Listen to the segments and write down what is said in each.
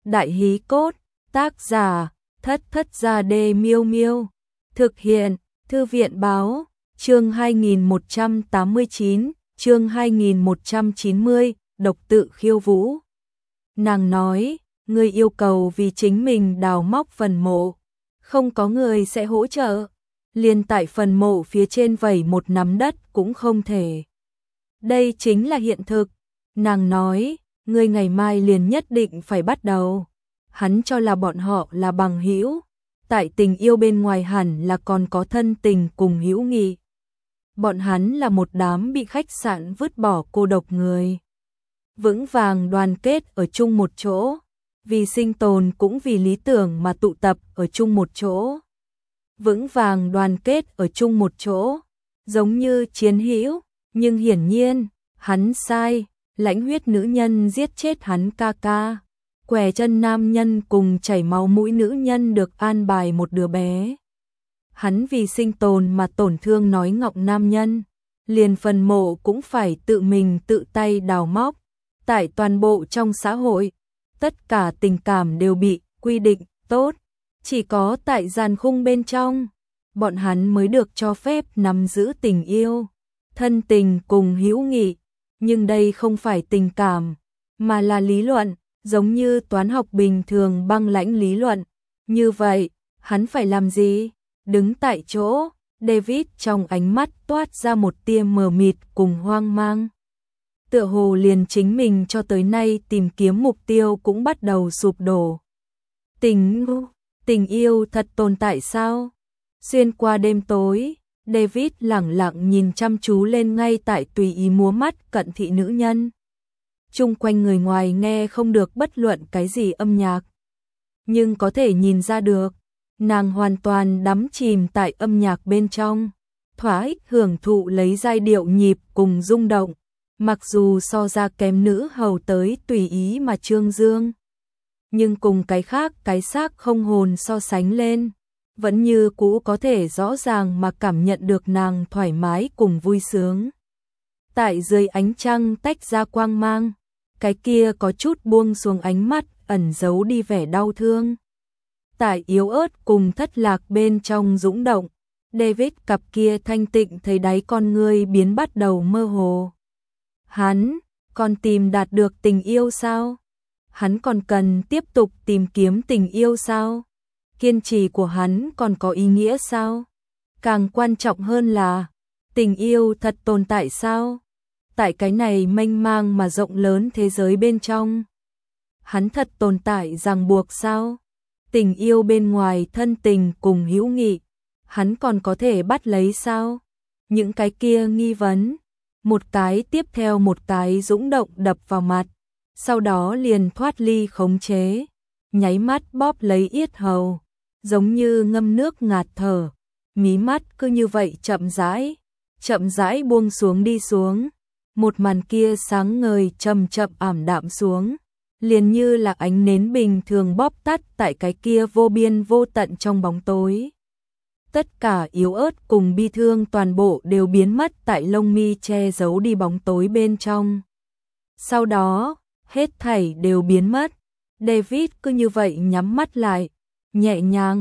Đại hí cốt, tác giả, Thất Thất Gia Đê Miêu Miêu. Thực hiện, Thư viện báo, chương 2189, chương 2190, độc tự khiêu vũ. Nàng nói, ngươi yêu cầu vì chính mình đào móc phần mộ, không có người sẽ hỗ trợ, liền tại phần mộ phía trên vẩy một nắm đất cũng không thể. Đây chính là hiện thực. Nàng nói, ngươi ngày mai liền nhất định phải bắt đầu. Hắn cho là bọn họ là bằng hữu, tại tình yêu bên ngoài hẳn là còn có thân tình cùng hữu nghị. Bọn hắn là một đám bị khách sạn vứt bỏ cô độc người. Vững vàng đoàn kết ở chung một chỗ, vì sinh tồn cũng vì lý tưởng mà tụ tập ở chung một chỗ. Vững vàng đoàn kết ở chung một chỗ, giống như chiến hữu, nhưng hiển nhiên, hắn sai, lãnh huyết nữ nhân giết chết hắn ca ca. Quẻ chân nam nhân cùng chảy máu mũi nữ nhân được an bài một đứa bé. Hắn vì sinh tồn mà tổn thương nói ngọng nam nhân, liền phần mộ cũng phải tự mình tự tay đào móc. Tại toàn bộ trong xã hội, tất cả tình cảm đều bị quy định tốt, chỉ có tại giàn khung bên trong, bọn hắn mới được cho phép nắm giữ tình yêu, thân tình cùng hữu nghị. Nhưng đây không phải tình cảm, mà là lý luận, giống như toán học bình thường băng lãnh lý luận. Như vậy, hắn phải làm gì? Đứng tại chỗ, David trong ánh mắt toát ra một tia mờ mịt cùng hoang mang. Tựa hồ liền chính mình cho tới nay tìm kiếm mục tiêu cũng bắt đầu sụp đổ. Tình yêu thật tồn tại sao? Xuyên qua đêm tối, David lẳng lặng nhìn chăm chú lên ngay tại tùy ý múa mắt cận thị nữ nhân. Chung quanh người ngoài nghe không được bất luận cái gì âm nhạc, nhưng có thể nhìn ra được, nàng hoàn toàn đắm chìm tại âm nhạc bên trong, thỏa ích hưởng thụ lấy giai điệu nhịp cùng rung động, mặc dù so ra kém nữ hầu tới tùy ý mà trương dương. Nhưng cùng cái khác cái xác không hồn so sánh lên, vẫn như cũ có thể rõ ràng mà cảm nhận được nàng thoải mái cùng vui sướng. Tại dưới ánh trăng tách ra quang mang, cái kia có chút buông xuống ánh mắt ẩn giấu đi vẻ đau thương. Tại yếu ớt cùng thất lạc bên trong dũng động, David cặp kia thanh tịnh thấy đáy con ngươi biến bắt đầu mơ hồ. Hắn còn tìm đạt được tình yêu sao? Hắn còn cần tiếp tục tìm kiếm tình yêu sao? Kiên trì của hắn còn có ý nghĩa sao? Càng quan trọng hơn là, tình yêu thật tồn tại sao? Tại cái này mênh mang mà rộng lớn thế giới bên trong, hắn thật tồn tại ràng buộc sao? Tình yêu bên ngoài thân tình cùng hữu nghị, hắn còn có thể bắt lấy sao? Những cái kia nghi vấn, một cái tiếp theo một cái dũng động đập vào mặt, sau đó liền thoát ly khống chế, nháy mắt bóp lấy yết hầu, giống như ngâm nước ngạt thở, mí mắt cứ như vậy chậm rãi buông xuống đi xuống. Một màn kia sáng ngời chậm chậm ảm đạm xuống, liền như là ánh nến bình thường bóp tắt tại cái kia vô biên vô tận trong bóng tối. Tất cả yếu ớt cùng bi thương toàn bộ đều biến mất tại lông mi che giấu đi bóng tối bên trong. Sau đó, hết thảy đều biến mất. David cứ như vậy nhắm mắt lại, nhẹ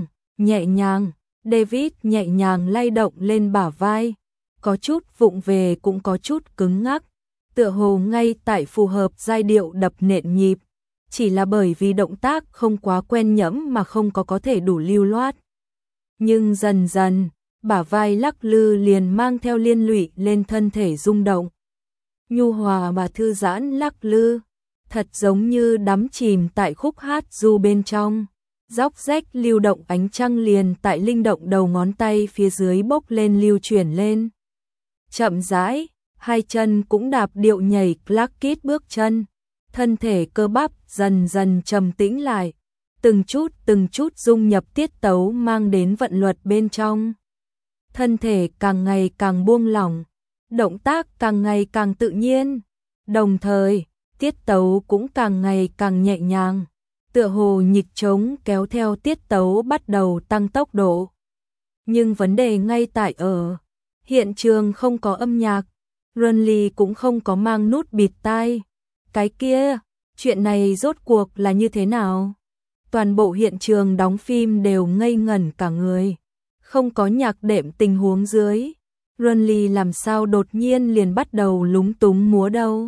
nhàng, David nhẹ nhàng lay động lên bả vai, có chút vụng về cũng có chút cứng ngắc, tựa hồ ngay tại phù hợp giai điệu đập nện nhịp, chỉ là bởi vì động tác không quá quen nhẫm mà không có thể đủ lưu loát. Nhưng dần dần, bả vai lắc lư liền mang theo liên lụy lên thân thể rung động. Nhu hòa mà thư giãn lắc lư, thật giống như đắm chìm tại khúc hát du bên trong. Róc rách lưu động ánh trăng liền tại linh động đầu ngón tay phía dưới bốc lên lưu chuyển lên. Chậm rãi, hai chân cũng đạp điệu nhảy clackit bước chân, thân thể cơ bắp dần dần trầm tĩnh lại, từng chút dung nhập tiết tấu mang đến vận luật bên trong. Thân thể càng ngày càng buông lỏng, động tác càng ngày càng tự nhiên, đồng thời, tiết tấu cũng càng ngày càng nhẹ nhàng, tựa hồ nhịp trống kéo theo tiết tấu bắt đầu tăng tốc độ. Nhưng vấn đề ngay tại ở, hiện trường không có âm nhạc, Runley cũng không có mang nút bịt tai. Cái kia, Chuyện này rốt cuộc là như thế nào? Toàn bộ hiện trường đóng phim đều ngây ngẩn cả người. Không có nhạc đệm tình huống dưới. Renly làm sao đột nhiên liền bắt đầu lúng túng múa đâu.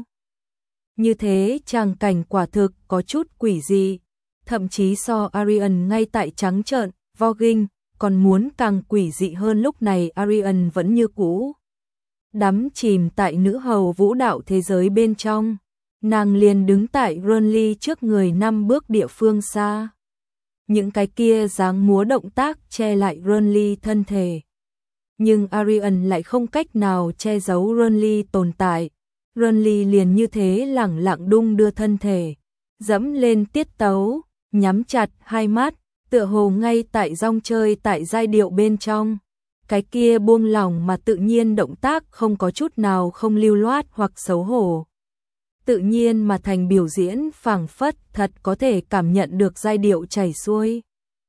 Như thế tràng cảnh quả thực có chút quỷ dị. Thậm chí so Arian ngay tại trắng trợn, voguing, còn muốn càng quỷ dị hơn. Lúc này Arian vẫn như cũ. Đắm chìm tại nữ hầu vũ đạo thế giới bên trong. Nàng liền đứng tại Renly trước người 5 bước địa phương xa. Những cái kia dáng múa động tác che lại Renly thân thể. Nhưng Arian lại không cách nào che giấu Renly tồn tại. Renly liền như thế lẳng lặng đung đưa thân thể, dẫm lên tiết tấu, nhắm chặt hai mắt, tựa hồ ngay tại rong chơi tại giai điệu bên trong. Cái kia buông lỏng mà tự nhiên động tác không có chút nào không lưu loát hoặc xấu hổ. Tự nhiên mà thành biểu diễn phảng phất thật có thể cảm nhận được giai điệu chảy xuôi.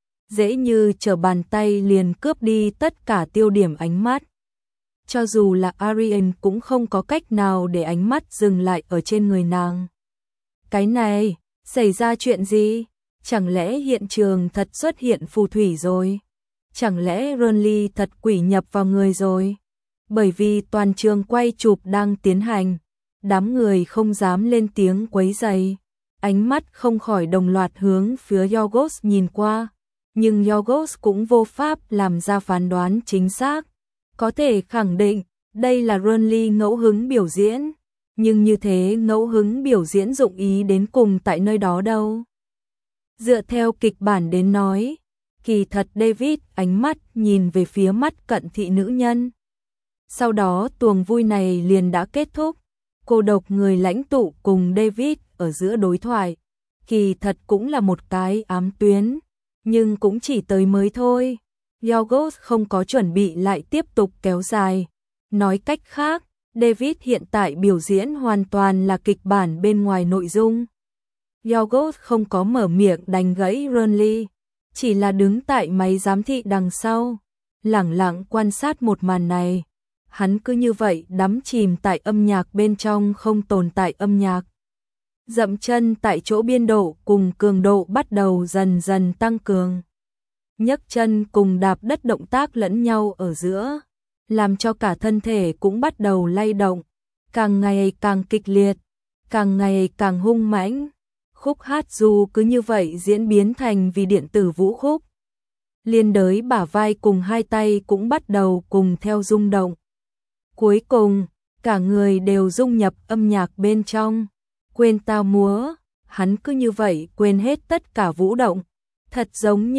Dễ như trở bàn tay liền cướp đi tất cả tiêu điểm ánh mắt. Cho dù là Arian cũng không có cách nào để ánh mắt dừng lại ở trên người nàng. Cái này, xảy ra chuyện gì? Chẳng lẽ hiện trường thật xuất hiện phù thủy rồi? Chẳng lẽ Renly thật quỷ nhập vào người rồi? Bởi vì toàn trường quay chụp đang tiến hành, đám người không dám lên tiếng quấy rầy. Ánh mắt không khỏi đồng loạt hướng phía Yorgos nhìn qua. Nhưng Yorgos cũng vô pháp làm ra phán đoán chính xác. Có thể khẳng định, đây là Renly ngẫu hứng biểu diễn. Nhưng như thế ngẫu hứng biểu diễn dụng ý đến cùng tại nơi đó đâu. Dựa theo kịch bản đến nói, kỳ thật David ánh mắt nhìn về phía mắt cận thị nữ nhân. Sau đó tuồng vui này liền đã kết thúc. Cô độc người lãnh tụ cùng David ở giữa đối thoại. Kỳ thật cũng là một cái ám tuyến, nhưng cũng chỉ tới mới thôi. Yorgos không có chuẩn bị lại tiếp tục kéo dài. Nói cách khác, David hiện tại biểu diễn hoàn toàn là kịch bản bên ngoài nội dung. Yorgos không có mở miệng đánh gãy Renly, chỉ là đứng tại máy giám thị đằng sau, lẳng lặng quan sát một màn này. Hắn cứ như vậy đắm chìm tại âm nhạc bên trong không tồn tại âm nhạc. Dậm chân tại chỗ biên độ cùng cường độ bắt đầu dần dần tăng cường. Nhấc chân cùng đạp đất động tác lẫn nhau ở giữa, làm cho cả thân thể cũng bắt đầu lay động, càng ngày càng kịch liệt, càng ngày càng hung mãnh. Khúc hát dù cứ như vậy diễn biến thành vì điện tử vũ khúc. Liên đới bả vai cùng hai tay cũng bắt đầu cùng theo rung động. Cuối cùng, cả người đều dung nhập âm nhạc bên trong. Quên tao múa, hắn cứ như vậy quên hết tất cả vũ động. Thật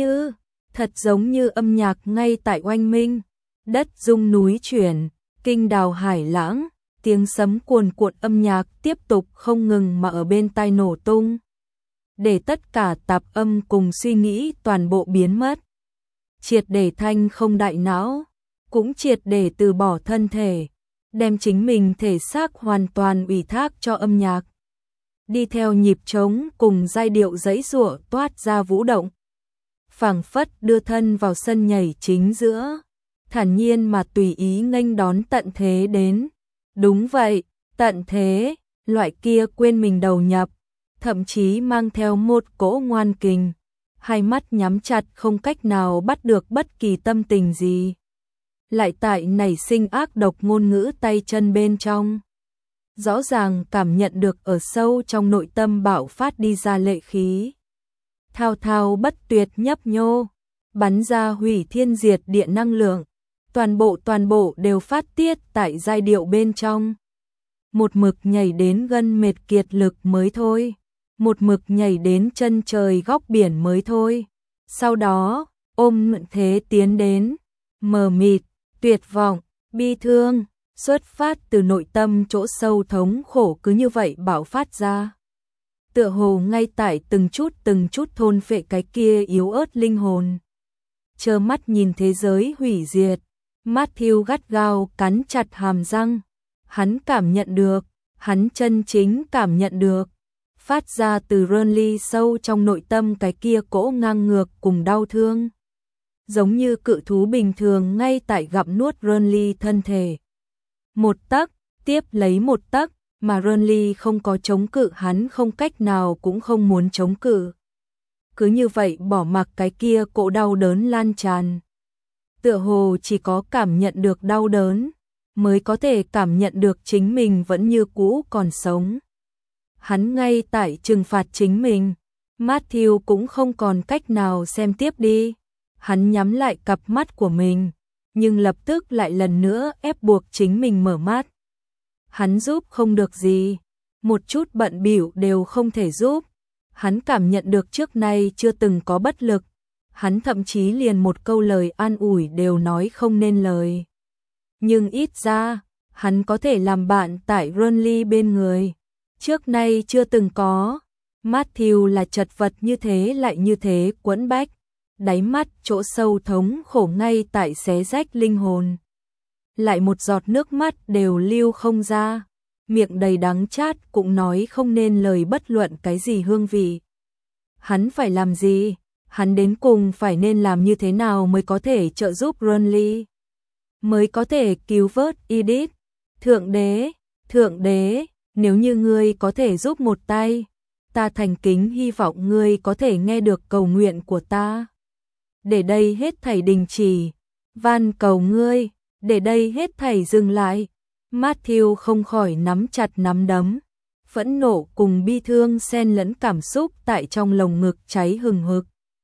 giống như âm nhạc ngay tại oanh minh. Đất rung núi chuyển, kinh đào hải lãng, tiếng sấm cuồn cuộn âm nhạc tiếp tục không ngừng mà ở bên tai nổ tung. Để tất cả tạp âm cùng suy nghĩ toàn bộ biến mất. Triệt để thanh không đại não, cũng triệt để từ bỏ thân thể, đem chính mình thể xác hoàn toàn ủy thác cho âm nhạc. Đi theo nhịp trống cùng giai điệu giãy giụa toát ra vũ động. Phảng phất đưa thân vào sân nhảy chính giữa, thản nhiên mà tùy ý nghênh đón tận thế đến. Đúng vậy, tận thế, loại kia quên mình đầu nhập, thậm chí mang theo một cỗ ngoan kình, hai mắt nhắm chặt không cách nào bắt được bất kỳ tâm tình gì. Lại tại nảy sinh ác độc ngôn ngữ tay chân bên trong. Rõ ràng cảm nhận được ở sâu trong nội tâm bạo phát đi ra lệ khí. Thao thao bất tuyệt nhấp nhô, bắn ra hủy thiên diệt địa năng lượng. Toàn bộ đều phát tiết tại giai điệu bên trong. Một mực nhảy đến gân mệt kiệt lực mới thôi. Một mực nhảy đến chân trời góc biển mới thôi. Sau đó, ôm thế tiến đến, mờ mịt, tuyệt vọng, bi thương, xuất phát từ nội tâm chỗ sâu thống khổ cứ như vậy bạo phát ra. Tựa hồ ngay tại từng chút thôn phệ cái kia yếu ớt linh hồn. Trơ mắt nhìn thế giới hủy diệt, Matthew gắt gao cắn chặt hàm răng. Hắn cảm nhận được, hắn chân chính cảm nhận được. Phát ra từ Renly sâu trong nội tâm cái kia cỗ ngang ngược cùng đau thương. Giống như cự thú bình thường ngay tại gặm nuốt Renly thân thể. Một tấc, tiếp lấy một tấc, mà Renly không có chống cự, hắn không cách nào cũng không muốn chống cự. Cứ như vậy bỏ mặc cái kia cỗ đau đớn lan tràn. Tựa hồ chỉ có cảm nhận được đau đớn mới có thể cảm nhận được chính mình vẫn như cũ còn sống. Hắn ngay tại trừng phạt chính mình. Matthew cũng không còn cách nào xem tiếp đi. Hắn nhắm lại cặp mắt của mình, nhưng lập tức lại lần nữa ép buộc chính mình mở mắt. Hắn giúp không được gì, một chút bận bịu đều không thể giúp. Hắn cảm nhận được trước nay chưa từng có bất lực. Hắn thậm chí liền một câu lời an ủi đều nói không nên lời. Nhưng ít ra, hắn có thể làm bạn tại Renly bên người. Trước nay chưa từng có. Matthew là chật vật như thế lại như thế quẫn bách. Đáy mắt chỗ sâu thống khổ ngay tại xé rách linh hồn. Lại một giọt nước mắt đều lưu không ra. Miệng đầy đắng chát cũng nói không nên lời bất luận cái gì hương vị. Hắn phải làm gì? Hắn đến cùng phải nên làm như thế nào mới có thể trợ giúp Renly? Mới có thể cứu vớt Edith? Thượng đế, nếu như ngươi có thể giúp một tay, ta thành kính hy vọng ngươi có thể nghe được cầu nguyện của ta. Để đây hết thảy đình chỉ, van cầu ngươi, để đây hết thảy dừng lại. Matthew không khỏi nắm chặt nắm đấm, phẫn nộ cùng bi thương xen lẫn cảm xúc tại trong lồng ngực cháy hừng hực.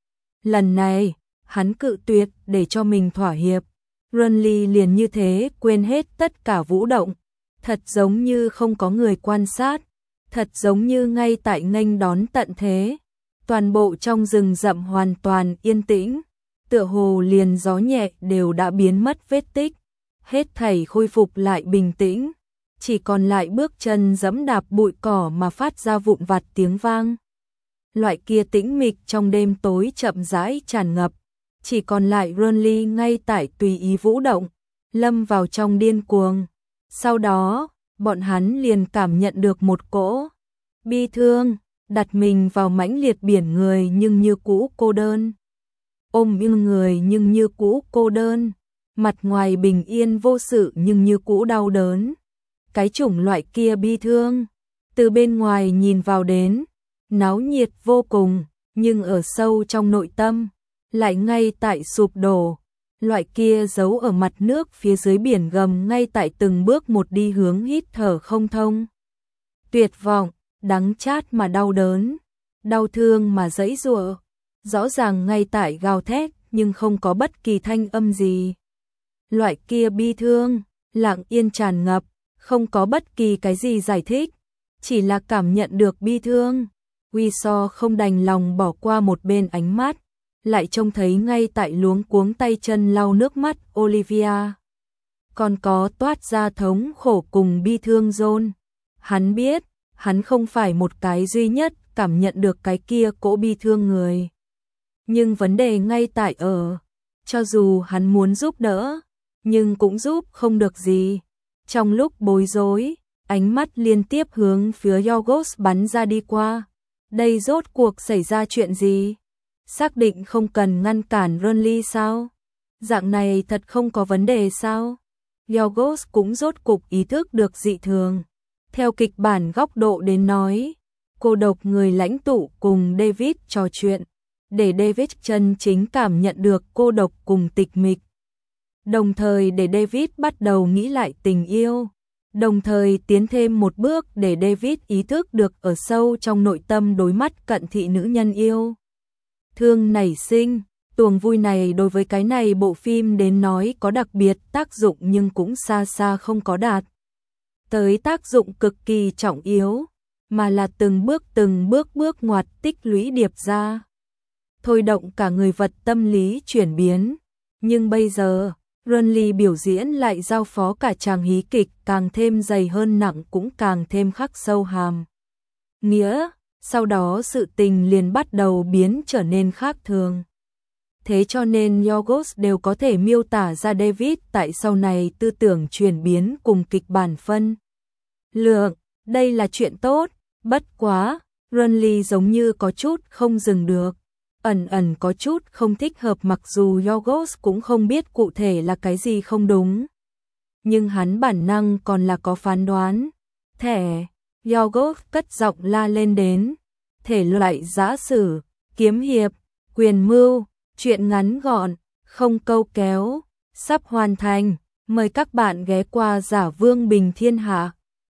Lần này, hắn cự tuyệt để cho mình thỏa hiệp. Renly liền như thế quên hết tất cả vũ động, thật giống như không có người quan sát, thật giống như ngay tại nghênh đón tận thế. Toàn bộ trong rừng rậm hoàn toàn yên tĩnh, tựa hồ liền gió nhẹ đều đã biến mất vết tích, hết thảy khôi phục lại bình tĩnh, chỉ còn lại bước chân giẫm đạp bụi cỏ mà phát ra vụn vặt tiếng vang. Loại kia tĩnh mịch trong đêm tối chậm rãi tràn ngập, chỉ còn lại Renly ngay tại tùy ý vũ động, lâm vào trong điên cuồng. Sau đó, bọn hắn liền cảm nhận được một cỗ bi thương, đặt mình vào mãnh liệt biển người nhưng như cũ cô đơn. Ôm như người nhưng như cũ cô đơn, mặt ngoài bình yên vô sự nhưng như cũ đau đớn. Cái chủng loại kia bi thương, từ bên ngoài nhìn vào đến, náo nhiệt vô cùng, nhưng ở sâu trong nội tâm, lại ngay tại sụp đổ. Loại kia giấu ở mặt nước phía dưới biển gầm ngay tại từng bước một đi hướng hít thở không thông. Tuyệt vọng, đắng chát mà đau đớn, đau thương mà giãy giụa, rõ ràng ngay tại gào thét nhưng không có bất kỳ thanh âm gì. Loại kia bi thương, lặng yên tràn ngập, không có bất kỳ cái gì giải thích, chỉ là cảm nhận được bi thương. Weasel không đành lòng bỏ qua một bên ánh mắt, lại trông thấy ngay tại luống cuống tay chân lau nước mắt Olivia. Còn có toát ra thống khổ cùng bi thương John. Hắn biết, hắn không phải một cái duy nhất cảm nhận được cái kia cỗ bi thương người. Nhưng vấn đề ngay tại ở, cho dù hắn muốn giúp đỡ, nhưng cũng giúp không được gì. Trong lúc bối rối, ánh mắt liên tiếp hướng phía Yorgos bắn ra đi qua. Đây rốt cuộc xảy ra chuyện gì? Xác định không cần ngăn cản Renly sao? Dạng này thật không có vấn đề sao? Yorgos cũng rốt cục ý thức được dị thường. Theo kịch bản góc độ đến nói, cô độc người lãnh tụ cùng David trò chuyện, để David chân chính cảm nhận được cô độc cùng tịch mịch. Đồng thời để David bắt đầu nghĩ lại tình yêu. Đồng thời tiến thêm một bước để David ý thức được ở sâu trong nội tâm đối mắt cận thị nữ nhân yêu thương nảy sinh. Tuồng vui này đối với cái này bộ phim đến nói có đặc biệt tác dụng nhưng cũng xa xa không có đạt tới tác dụng cực kỳ trọng yếu, mà là từng bước ngoặt tích lũy điệp ra, thôi động cả người vật tâm lý chuyển biến. Nhưng bây giờ, Renly biểu diễn lại giao phó cả chàng hí kịch càng thêm dày hơn nặng cũng càng thêm khắc sâu hàm nghĩa, sau đó sự tình liền bắt đầu biến trở nên khác thường. Thế cho nên Yorgos đều có thể miêu tả ra David tại sau này tư tưởng chuyển biến cùng kịch bản phân lượng. Đây là chuyện tốt, bất quá, Renly giống như có chút không dừng được. Ẩn có chút không thích hợp, mặc dù Yorgos cũng không biết cụ thể là cái gì không đúng. Nhưng hắn bản năng còn là có phán đoán. Thẻ, yogurt cất giọng la lên đến. Thể loại giã sử, kiếm hiệp, quyền mưu, truyện ngắn gọn, không câu kéo, sắp hoàn thành. Mời các bạn ghé qua Giả Vương Bình Thiên Hạ.